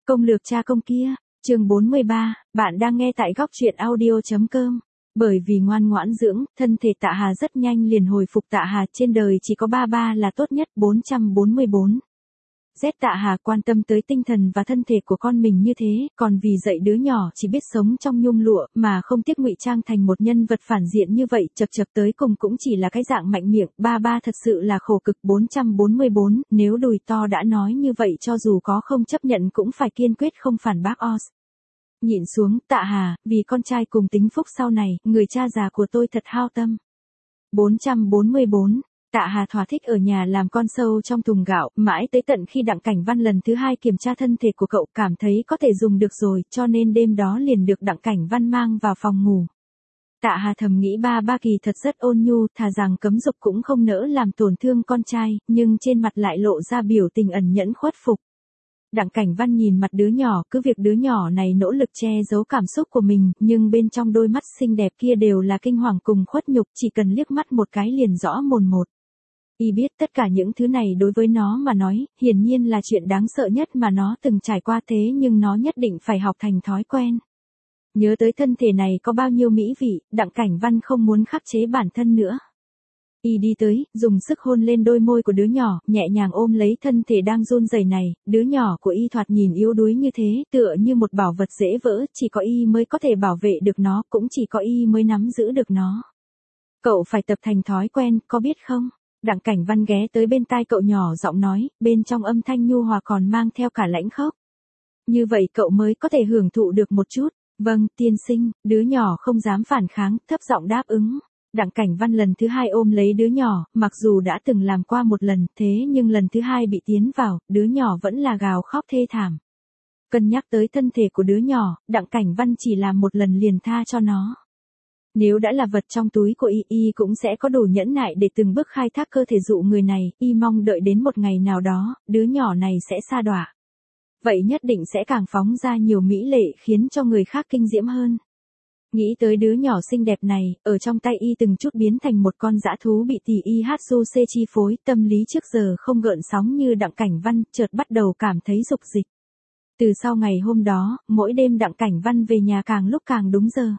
Công lược cha công kia, chương 43, bạn đang nghe tại góc truyện audio.com. Bởi vì ngoan ngoãn dưỡng, thân thể Tạ Hà rất nhanh liền hồi phục. Tạ Hà, trên đời chỉ có ba là tốt nhất. 444. Tạ Hà quan tâm tới tinh thần và thân thể của con mình như thế, còn vì dạy đứa nhỏ chỉ biết sống trong nhung lụa, mà không tiếc ngụy trang thành một nhân vật phản diện như vậy, chật tới cùng cũng chỉ là cái dạng mạnh miệng. Ba thật sự là khổ cực. 444, nếu đùi to đã nói như vậy, cho dù có không chấp nhận cũng phải kiên quyết không phản bác os. Nhịn xuống, Tạ Hà, vì con trai cùng tính phúc sau này, người cha già của tôi thật hao tâm. 444. Tạ Hà thỏa thích ở nhà làm con sâu trong thùng gạo, mãi tới tận khi Đặng Cảnh Văn lần thứ 2 kiểm tra thân thể của cậu, cảm thấy có thể dùng được rồi, cho nên đêm đó liền được Đặng Cảnh Văn mang vào phòng ngủ. Tạ Hà thầm nghĩ ba kỳ thật rất ôn nhu, thà rằng cấm dục cũng không nỡ làm tổn thương con trai, nhưng trên mặt lại lộ ra biểu tình ẩn nhẫn khuất phục. Đặng Cảnh Văn nhìn mặt đứa nhỏ, cứ việc đứa nhỏ này nỗ lực che giấu cảm xúc của mình, nhưng bên trong đôi mắt xinh đẹp kia đều là kinh hoàng cùng khuất nhục, chỉ cần liếc mắt một cái liền rõ mồn một. Y biết tất cả những thứ này đối với nó mà nói, hiển nhiên là chuyện đáng sợ nhất mà nó từng trải qua, thế nhưng nó nhất định phải học thành thói quen. Nhớ tới thân thể này có bao nhiêu mỹ vị, Đặng Cảnh Văn không muốn khắc chế bản thân nữa. Y đi tới, dùng sức hôn lên đôi môi của đứa nhỏ, nhẹ nhàng ôm lấy thân thể đang run rẩy này. Đứa nhỏ của Y thoạt nhìn yếu đuối như thế, tựa như một bảo vật dễ vỡ, chỉ có Y mới có thể bảo vệ được nó, cũng chỉ có Y mới nắm giữ được nó. Cậu phải tập thành thói quen, có biết không? Đặng Cảnh Văn ghé tới bên tai cậu nhỏ giọng nói, bên trong âm thanh nhu hòa còn mang theo cả lãnh khốc. Như vậy cậu mới có thể hưởng thụ được một chút. Vâng, tiên sinh, đứa nhỏ không dám phản kháng, thấp giọng đáp ứng. Đặng Cảnh Văn lần thứ 2 ôm lấy đứa nhỏ, mặc dù đã từng làm qua một lần, thế nhưng lần thứ 2 bị tiến vào, đứa nhỏ vẫn là gào khóc thê thảm. Cân nhắc tới thân thể của đứa nhỏ, Đặng Cảnh Văn chỉ làm một lần liền tha cho nó. Nếu đã là vật trong túi của Y cũng sẽ có đủ nhẫn nại để từng bước khai thác cơ thể dụ người này. Y mong đợi đến một ngày nào đó, đứa nhỏ này sẽ sa đọa. Vậy nhất định sẽ càng phóng ra nhiều mỹ lệ khiến cho người khác kinh diễm hơn. Nghĩ tới đứa nhỏ xinh đẹp này, ở trong tay Y từng chút biến thành một con dã thú bị tỷ IHC chi phối, tâm lý trước giờ không gợn sóng như Đặng Cảnh Văn, chợt bắt đầu cảm thấy dục dịch. Từ sau ngày hôm đó, mỗi đêm Đặng Cảnh Văn về nhà càng lúc càng đúng giờ.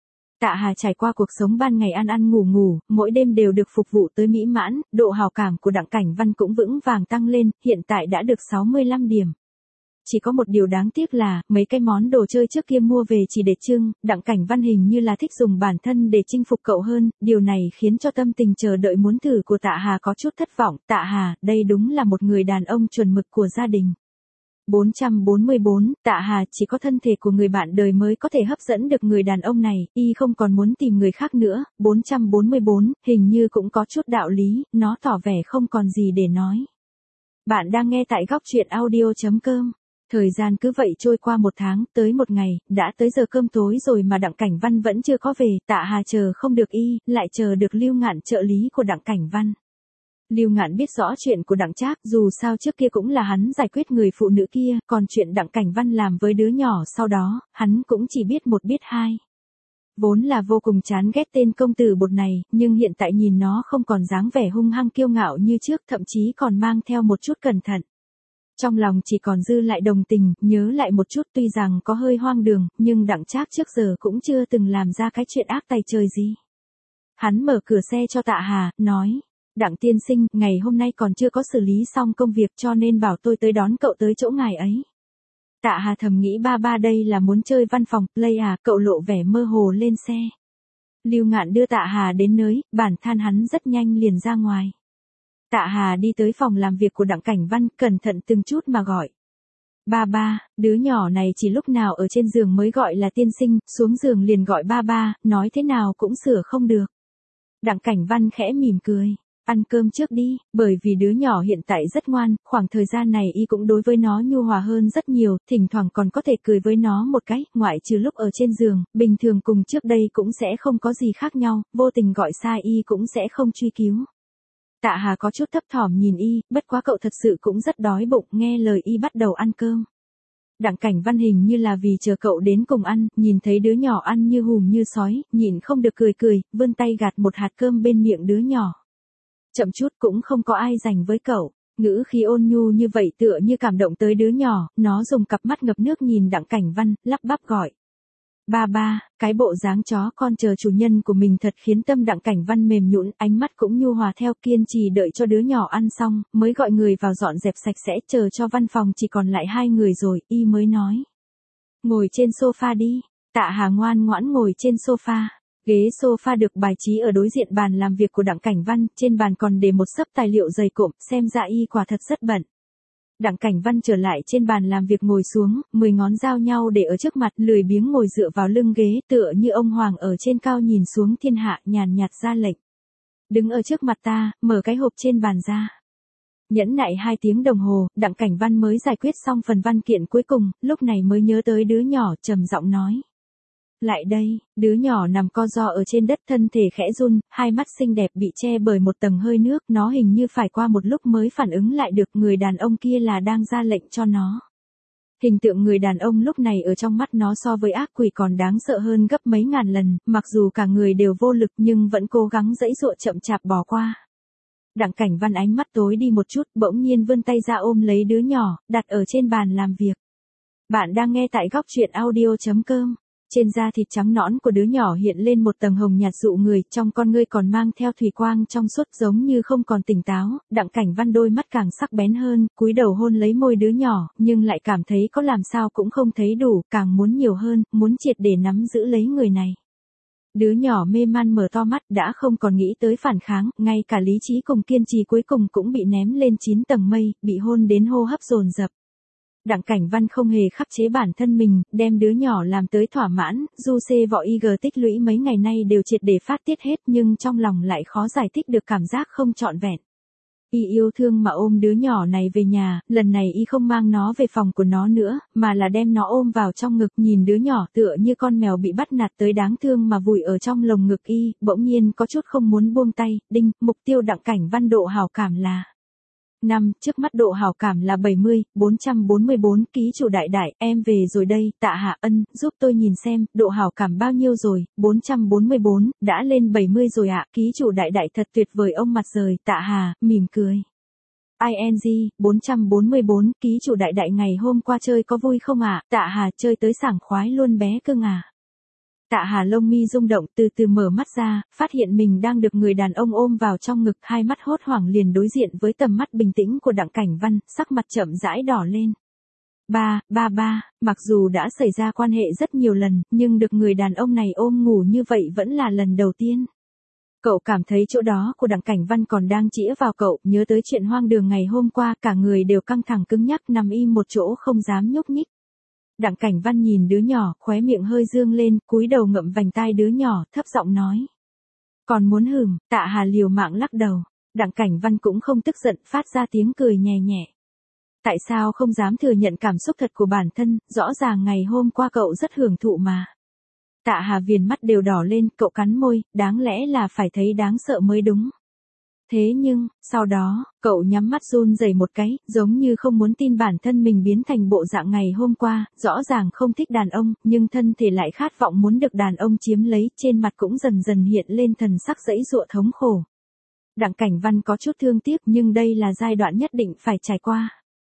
Tạ Hà trải qua cuộc sống ban ngày ăn ngủ, mỗi đêm đều được phục vụ tới mỹ mãn, độ hào cảm của Đặng Cảnh Văn cũng vững vàng tăng lên, hiện tại đã được 65 điểm. Chỉ có một điều đáng tiếc là, mấy cái món đồ chơi trước kia mua về chỉ để trưng, Đặng Cảnh Văn hình như là thích dùng bản thân để chinh phục cậu hơn, điều này khiến cho tâm tình chờ đợi muốn thử của Tạ Hà có chút thất vọng. Tạ Hà, đây đúng là một người đàn ông chuẩn mực của gia đình. 444, Tạ Hà, chỉ có thân thể của người bạn đời mới có thể hấp dẫn được người đàn ông này, Y không còn muốn tìm người khác nữa. 444, hình như cũng có chút đạo lý, nó tỏ vẻ không còn gì để nói. Bạn đang nghe tại góc truyện audio.com. Thời gian cứ vậy trôi qua một tháng, tới một ngày, đã tới giờ cơm tối rồi mà Đặng Cảnh Văn vẫn chưa có về. Tạ Hà chờ không được Y, lại chờ được Lưu Ngạn, trợ lý của Đặng Cảnh Văn. Lưu Ngạn biết rõ chuyện của Đặng Trác, dù sao trước kia cũng là hắn giải quyết người phụ nữ kia, còn chuyện Đặng Cảnh Văn làm với đứa nhỏ sau đó, hắn cũng chỉ biết một biết hai. Vốn là vô cùng chán ghét tên công tử bột này, nhưng hiện tại nhìn nó không còn dáng vẻ hung hăng kiêu ngạo như trước, thậm chí còn mang theo một chút cẩn thận. Trong lòng chỉ còn dư lại đồng tình, nhớ lại một chút, tuy rằng có hơi hoang đường, nhưng Đặng Trác trước giờ cũng chưa từng làm ra cái chuyện ác tay trời gì. Hắn mở cửa xe cho Tạ Hà, nói, Đặng tiên sinh, ngày hôm nay còn chưa có xử lý xong công việc cho nên bảo tôi tới đón cậu tới chỗ ngài ấy. Tạ Hà thầm nghĩ ba đây là muốn chơi văn phòng, play à, cậu lộ vẻ mơ hồ lên xe. Lưu Ngạn đưa Tạ Hà đến nơi, bản than hắn rất nhanh liền ra ngoài. Tạ Hà đi tới phòng làm việc của Đặng Cảnh Văn, cẩn thận từng chút mà gọi. Ba, đứa nhỏ này chỉ lúc nào ở trên giường mới gọi là tiên sinh, xuống giường liền gọi ba, nói thế nào cũng sửa không được. Đặng Cảnh Văn khẽ mỉm cười. Ăn cơm trước đi, bởi vì đứa nhỏ hiện tại rất ngoan, khoảng thời gian này Y cũng đối với nó nhu hòa hơn rất nhiều, thỉnh thoảng còn có thể cười với nó một cái, ngoại trừ lúc ở trên giường, bình thường cùng trước đây cũng sẽ không có gì khác nhau, vô tình gọi sai Y cũng sẽ không truy cứu. Tạ Hà có chút thấp thỏm nhìn Y, bất quá cậu thật sự cũng rất đói bụng, nghe lời Y bắt đầu ăn cơm. Đặng Cảnh Văn hình như là vì chờ cậu đến cùng ăn, nhìn thấy đứa nhỏ ăn như hùm như sói, nhịn không được cười, vươn tay gạt một hạt cơm bên miệng đứa nhỏ. Chậm chút cũng không có ai giành với cậu. Ngữ khí ôn nhu như vậy tựa như cảm động tới đứa nhỏ, nó dùng cặp mắt ngập nước nhìn Đặng Cảnh Văn, lắp bắp gọi. Ba ba, cái bộ dáng chó con chờ chủ nhân của mình thật khiến tâm Đặng Cảnh Văn mềm nhũn, ánh mắt cũng nhu hòa theo, kiên trì đợi cho đứa nhỏ ăn xong, mới gọi người vào dọn dẹp sạch sẽ, chờ cho văn phòng chỉ còn lại hai người rồi, y mới nói. Ngồi trên sofa đi. Tạ Hà ngoan ngoãn ngồi trên sofa. Ghế sofa được bài trí ở đối diện bàn làm việc của Đặng Cảnh Văn, trên bàn còn để một xấp tài liệu dày cộm, xem ra y quả thật rất bận. Đặng Cảnh Văn trở lại trên bàn làm việc ngồi xuống, 10 ngón giao nhau để ở trước mặt, lười biếng ngồi dựa vào lưng ghế, tựa như ông hoàng ở trên cao nhìn xuống thiên hạ, nhàn nhạt ra lệnh. Đứng ở trước mặt ta, mở cái hộp trên bàn ra. Nhẫn nại 2 tiếng đồng hồ, Đặng Cảnh Văn mới giải quyết xong phần văn kiện cuối cùng, lúc này mới nhớ tới đứa nhỏ, trầm giọng nói. Lại đây, đứa nhỏ nằm co ro ở trên đất, thân thể khẽ run, hai mắt xinh đẹp bị che bởi một tầng hơi nước, nó hình như phải qua một lúc mới phản ứng lại được người đàn ông kia là đang ra lệnh cho nó. Hình tượng người đàn ông lúc này ở trong mắt nó so với ác quỷ còn đáng sợ hơn gấp mấy ngàn lần, mặc dù cả người đều vô lực nhưng vẫn cố gắng giãy giụa chậm chạp bỏ qua. Đặng Cảnh Văn ánh mắt tối đi một chút, bỗng nhiên vươn tay ra ôm lấy đứa nhỏ, đặt ở trên bàn làm việc. Bạn đang nghe tại góc truyện audio.com. Trên da thịt trắng nõn của đứa nhỏ hiện lên một tầng hồng nhạt dụ người, trong con ngươi còn mang theo thủy quang trong suốt giống như không còn tỉnh táo. Đặng Cảnh Văn đôi mắt càng sắc bén hơn, cúi đầu hôn lấy môi đứa nhỏ, nhưng lại cảm thấy có làm sao cũng không thấy đủ, càng muốn nhiều hơn, muốn triệt để nắm giữ lấy người này. Đứa nhỏ mê man mở to mắt, đã không còn nghĩ tới phản kháng, ngay cả lý trí cùng kiên trì cuối cùng cũng bị ném lên 9 tầng mây, bị hôn đến hô hấp dồn dập. Đặng Cảnh Văn không hề khắc chế bản thân mình, đem đứa nhỏ làm tới thỏa mãn, du xê vọ IG tích lũy mấy ngày nay đều triệt để phát tiết hết, nhưng trong lòng lại khó giải thích được cảm giác không trọn vẹn. Y yêu thương mà ôm đứa nhỏ này về nhà, lần này y không mang nó về phòng của nó nữa, mà là đem nó ôm vào trong ngực, nhìn đứa nhỏ tựa như con mèo bị bắt nạt tới đáng thương mà vùi ở trong lồng ngực y, bỗng nhiên có chút không muốn buông tay. Đinh, mục tiêu Đặng Cảnh Văn độ hảo cảm là 5, trước mắt độ hảo cảm là 70, 444, ký chủ đại đại, em về rồi đây, Tạ Hà Ân, giúp tôi nhìn xem, độ hảo cảm bao nhiêu rồi, 444, đã lên 70 rồi ạ, ký chủ đại đại thật tuyệt vời ông mặt rời, Tạ Hà, mỉm cười. ING, 444, ký chủ đại đại ngày hôm qua chơi có vui không ạ, Tạ Hà chơi tới sảng khoái luôn bé cưng à. Tạ Hà lông mi rung động, từ từ mở mắt ra, phát hiện mình đang được người đàn ông ôm vào trong ngực, hai mắt hốt hoảng liền đối diện với tầm mắt bình tĩnh của Đặng Cảnh Văn, sắc mặt chậm rãi đỏ lên. Ba, mặc dù đã xảy ra quan hệ rất nhiều lần, nhưng được người đàn ông này ôm ngủ như vậy vẫn là lần đầu tiên. Cậu cảm thấy chỗ đó của Đặng Cảnh Văn còn đang chĩa vào cậu, nhớ tới chuyện hoang đường ngày hôm qua, cả người đều căng thẳng cứng nhắc nằm im một chỗ không dám nhúc nhích. Đặng Cảnh Văn nhìn đứa nhỏ, khóe miệng hơi dương lên, cúi đầu ngậm vành tai đứa nhỏ, thấp giọng nói. Còn muốn hửm, Tạ Hà liều mạng lắc đầu. Đặng Cảnh Văn cũng không tức giận, phát ra tiếng cười nhẹ nhẹ. Tại sao không dám thừa nhận cảm xúc thật của bản thân, rõ ràng ngày hôm qua cậu rất hưởng thụ mà. Tạ Hà viền mắt đều đỏ lên, cậu cắn môi, đáng lẽ là phải thấy đáng sợ mới đúng. Thế nhưng, sau đó, cậu nhắm mắt run rẩy một cái, giống như không muốn tin bản thân mình biến thành bộ dạng ngày hôm qua, rõ ràng không thích đàn ông, nhưng thân thể lại khát vọng muốn được đàn ông chiếm lấy, trên mặt cũng dần dần hiện lên thần sắc giãy giụa thống khổ. Đặng Cảnh Văn có chút thương tiếc, nhưng đây là giai đoạn nhất định phải trải qua.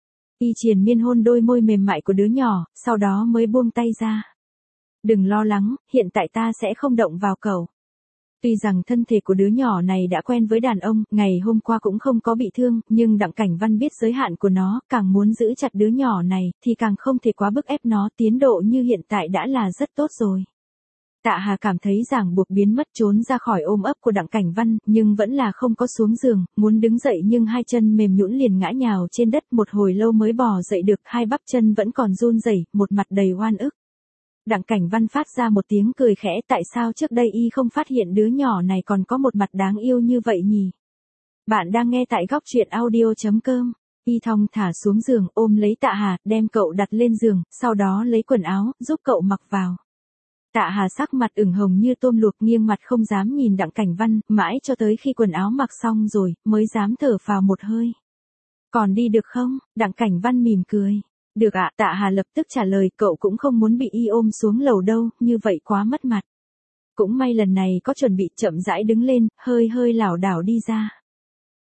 Y triền miên hôn đôi môi mềm mại của đứa nhỏ, sau đó mới buông tay ra. Đừng lo lắng, hiện tại ta sẽ không động vào cậu. Tuy rằng thân thể của đứa nhỏ này đã quen với đàn ông, ngày hôm qua cũng không có bị thương, nhưng Đặng Cảnh Văn biết giới hạn của nó, càng muốn giữ chặt đứa nhỏ này, thì càng không thể quá bức ép nó, tiến độ như hiện tại đã là rất tốt rồi. Tạ Hà cảm thấy ràng buộc biến mất, trốn ra khỏi ôm ấp của Đặng Cảnh Văn, nhưng vẫn là không có xuống giường, muốn đứng dậy nhưng hai chân mềm nhũn liền ngã nhào trên đất, một hồi lâu mới bò dậy được, hai bắp chân vẫn còn run rẩy, một mặt đầy oan ức. Đặng Cảnh Văn phát ra một tiếng cười khẽ, tại sao trước đây y không phát hiện đứa nhỏ này còn có một mặt đáng yêu như vậy nhỉ? Bạn đang nghe tại góc truyện audio.com. Y thong thả xuống giường, ôm lấy Tạ Hà, đem cậu đặt lên giường, sau đó lấy quần áo, giúp cậu mặc vào. Tạ Hà sắc mặt ửng hồng như tôm luộc, nghiêng mặt không dám nhìn Đặng Cảnh Văn, mãi cho tới khi quần áo mặc xong rồi, mới dám thở phào một hơi. Còn đi được không? Đặng Cảnh Văn mỉm cười. Được ạ, Tạ Hà lập tức trả lời, cậu cũng không muốn bị y ôm xuống lầu đâu, như vậy quá mất mặt. Cũng may lần này có chuẩn bị, chậm rãi đứng lên, hơi lảo đảo đi ra.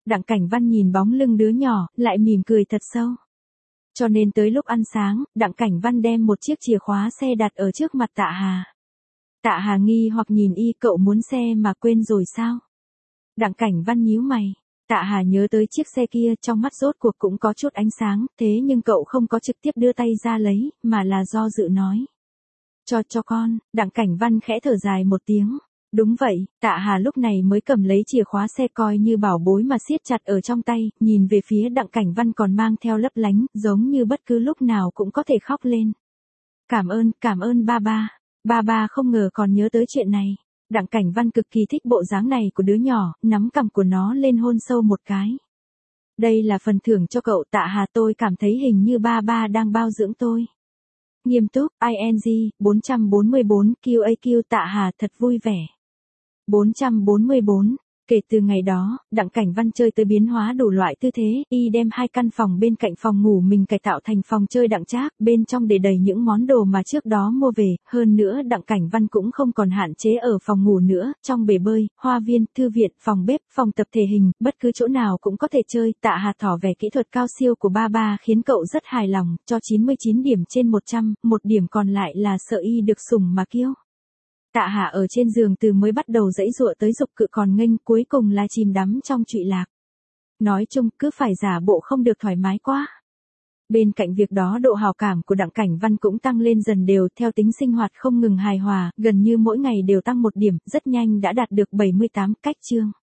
Đặng Cảnh Văn nhìn bóng lưng đứa nhỏ, lại mỉm cười thật sâu. Cho nên tới lúc ăn sáng, Đặng Cảnh Văn đem một chiếc chìa khóa xe đặt ở trước mặt Tạ Hà. Tạ Hà nghi hoặc nhìn y, cậu muốn xe mà quên rồi sao? Đặng Cảnh Văn nhíu mày. Tạ Hà nhớ tới chiếc xe kia, trong mắt rốt cuộc cũng có chút ánh sáng, thế nhưng cậu không có trực tiếp đưa tay ra lấy, mà là do dự nói. Cho con. Đặng Cảnh Văn khẽ thở dài một tiếng. Đúng vậy, Tạ Hà lúc này mới cầm lấy chìa khóa xe coi như bảo bối mà siết chặt ở trong tay, nhìn về phía Đặng Cảnh Văn còn mang theo lấp lánh, giống như bất cứ lúc nào cũng có thể khóc lên. Cảm ơn ba ba. Ba ba không ngờ còn nhớ tới chuyện này. Đặng Cảnh Văn cực kỳ thích bộ dáng này của đứa nhỏ, nắm cằm của nó lên hôn sâu một cái. Đây là phần thưởng cho cậu Tạ Hà, tôi cảm thấy hình như ba ba đang bao dưỡng tôi. Nghiêm túc, ING, 444, QAQ Tạ Hà thật vui vẻ. 444. Kể từ ngày đó, Đặng Cảnh Văn chơi tới biến hóa đủ loại tư thế, y đem 2 căn phòng bên cạnh phòng ngủ mình cải tạo thành phòng chơi đặng trác, bên trong để đầy những món đồ mà trước đó mua về, hơn nữa Đặng Cảnh Văn cũng không còn hạn chế ở phòng ngủ nữa, trong bể bơi, hoa viên, thư viện, phòng bếp, phòng tập thể hình, bất cứ chỗ nào cũng có thể chơi. Tạ Hà tỏ vẻ kỹ thuật cao siêu của ba ba khiến cậu rất hài lòng, cho 99 điểm trên 100, một điểm còn lại là sợ y được sủng mà kiêu. Tạ Hà ở trên giường từ mới bắt đầu giãy giụa tới dục cự còn nghênh, cuối cùng là chìm đắm trong trụy lạc. Nói chung, cứ phải giả bộ không được thoải mái quá. Bên cạnh việc đó độ hào cảm của Đặng Cảnh Văn cũng tăng lên dần đều, theo tính sinh hoạt không ngừng hài hòa, gần như mỗi ngày đều tăng 1 điểm, rất nhanh đã đạt được 78. Cách chương.